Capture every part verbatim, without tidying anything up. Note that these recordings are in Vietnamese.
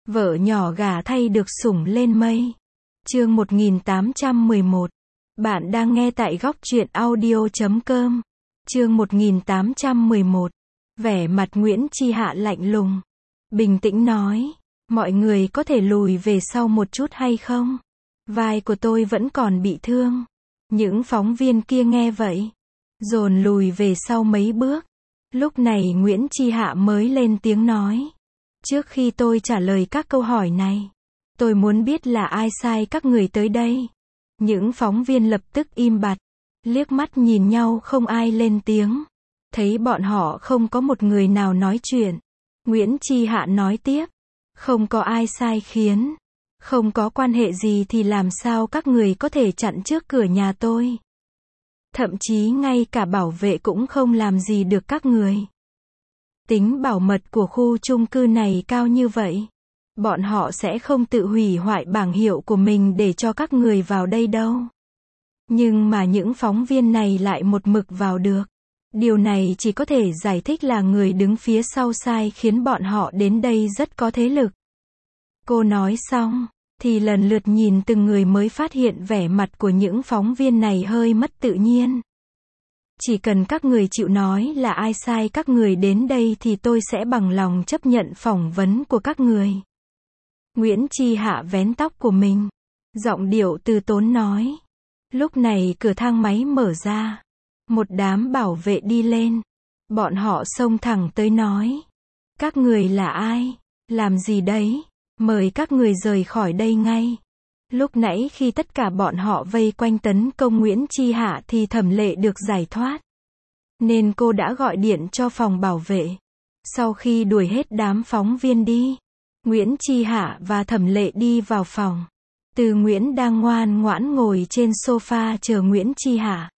Vợ nhỏ gả thay được sủng lên mây. Chương một nghìn tám trăm mười một. Bạn đang nghe tại góc truyện audio chấm com. Chương một nghìn tám trăm mười một. Vẻ mặt Nguyễn Chi Hạ lạnh lùng. Bình tĩnh nói, mọi người có thể lùi về sau một chút hay không? Vai của tôi vẫn còn bị thương. Những phóng viên kia nghe vậy, dồn lùi về sau mấy bước. Lúc này Nguyễn Chi Hạ mới lên tiếng nói. Trước khi tôi trả lời các câu hỏi này, tôi muốn biết là ai sai các người tới đây. Những phóng viên lập tức im bặt, liếc mắt nhìn nhau không ai lên tiếng. Thấy bọn họ không có một người nào nói chuyện, Nguyễn Chi Hạ nói tiếp. Không có ai sai khiến. Không có quan hệ gì thì làm sao các người có thể chặn trước cửa nhà tôi. Thậm chí ngay cả bảo vệ cũng không làm gì được các người. Tính bảo mật của khu chung cư này cao như vậy, bọn họ sẽ không tự hủy hoại bảng hiệu của mình để cho các người vào đây đâu. Nhưng mà những phóng viên này lại một mực vào được. Điều này chỉ có thể giải thích là người đứng phía sau sai khiến bọn họ đến đây rất có thế lực. Cô nói xong, thì lần lượt nhìn từng người mới phát hiện vẻ mặt của những phóng viên này hơi mất tự nhiên. Chỉ cần các người chịu nói là ai sai các người đến đây thì tôi sẽ bằng lòng chấp nhận phỏng vấn của các người. Nguyễn Chi Hạ vén tóc của mình, giọng điệu từ tốn nói. Lúc này cửa thang máy mở ra, một đám bảo vệ đi lên. Bọn họ xông thẳng tới nói. Các người là ai? Làm gì đấy? Mời các người rời khỏi đây ngay. Lúc nãy khi tất cả bọn họ vây quanh tấn công Nguyễn Chi Hạ thì Thẩm Lệ được giải thoát. Nên cô đã gọi điện cho phòng bảo vệ. Sau khi đuổi hết đám phóng viên đi, Nguyễn Chi Hạ và Thẩm Lệ đi vào phòng. Từ Nguyễn đang ngoan ngoãn ngồi trên sofa chờ Nguyễn Chi Hạ.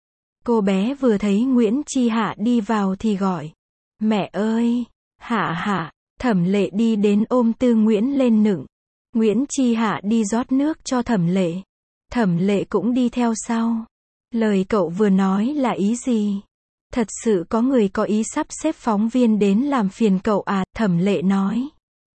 Cô bé vừa thấy Nguyễn Chi Hạ đi vào thì gọi. Mẹ ơi! Hạ Hạ! Thẩm Lệ đi đến ôm Tư Nguyễn lên nựng. Nguyễn Chi Hạ đi rót nước cho Thẩm Lệ. Thẩm Lệ cũng đi theo sau. Lời cậu vừa nói là ý gì? Thật sự có người có ý sắp xếp phóng viên đến làm phiền cậu à? Thẩm Lệ nói.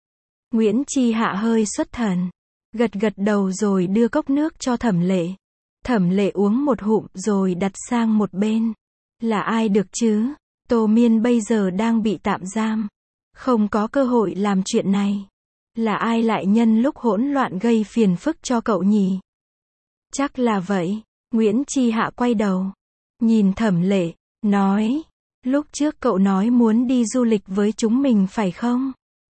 Nguyễn Chi Hạ hơi xuất thần, gật gật đầu rồi đưa cốc nước cho Thẩm Lệ. Thẩm Lệ uống một hụm rồi đặt sang một bên. Là ai được chứ? Tô Miên bây giờ đang bị tạm giam, không có cơ hội làm chuyện này. Là ai lại nhân lúc hỗn loạn gây phiền phức cho cậu nhỉ? Chắc là vậy. Nguyễn Chi Hạ quay đầu, nhìn Thẩm Lệ, nói. Lúc trước cậu nói muốn đi du lịch với chúng mình phải không?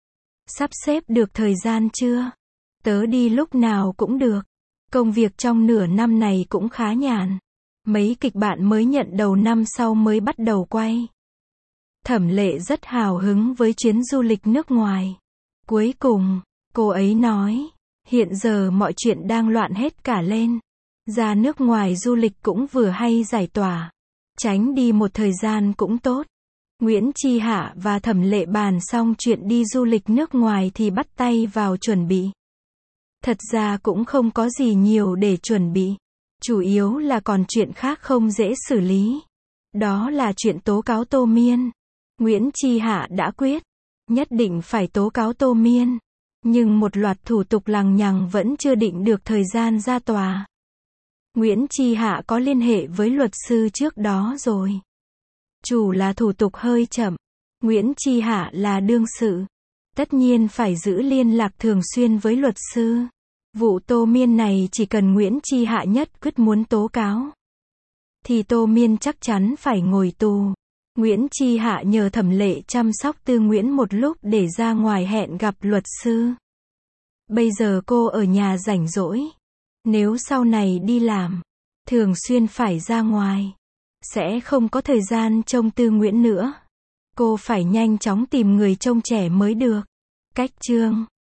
Sắp xếp được thời gian chưa? Tớ đi lúc nào cũng được. Công việc trong nửa năm này cũng khá nhàn. Mấy kịch bản mới nhận đầu năm sau mới bắt đầu quay. Thẩm Lệ rất hào hứng với chuyến du lịch nước ngoài. Cuối cùng, cô ấy nói, hiện giờ mọi chuyện đang loạn hết cả lên. Ra nước ngoài du lịch cũng vừa hay giải tỏa. Tránh đi một thời gian cũng tốt. Nguyễn Chi Hạ và Thẩm Lệ bàn xong chuyện đi du lịch nước ngoài thì bắt tay vào chuẩn bị. Thật ra cũng không có gì nhiều để chuẩn bị. Chủ yếu là còn chuyện khác không dễ xử lý. Đó là chuyện tố cáo Tô Miên. Nguyễn Chi Hạ đã quyết, nhất định phải tố cáo Tô Miên. Nhưng một loạt thủ tục lằng nhằng vẫn chưa định được thời gian ra tòa. Nguyễn Chi Hạ có liên hệ với luật sư trước đó rồi. Chủ là thủ tục hơi chậm. Nguyễn Chi Hạ là đương sự. Tất nhiên phải giữ liên lạc thường xuyên với luật sư. Vụ Tô Miên này chỉ cần Nguyễn Chi Hạ nhất quyết muốn tố cáo, thì Tô Miên chắc chắn phải ngồi tù. Nguyễn Chi Hạ nhờ Thẩm Lệ chăm sóc Tư Nguyễn một lúc để ra ngoài hẹn gặp luật sư. Bây giờ cô ở nhà rảnh rỗi. Nếu sau này đi làm, thường xuyên phải ra ngoài, sẽ không có thời gian trông Tư Nguyễn nữa. Cô phải nhanh chóng tìm người trông trẻ mới được. Cách chương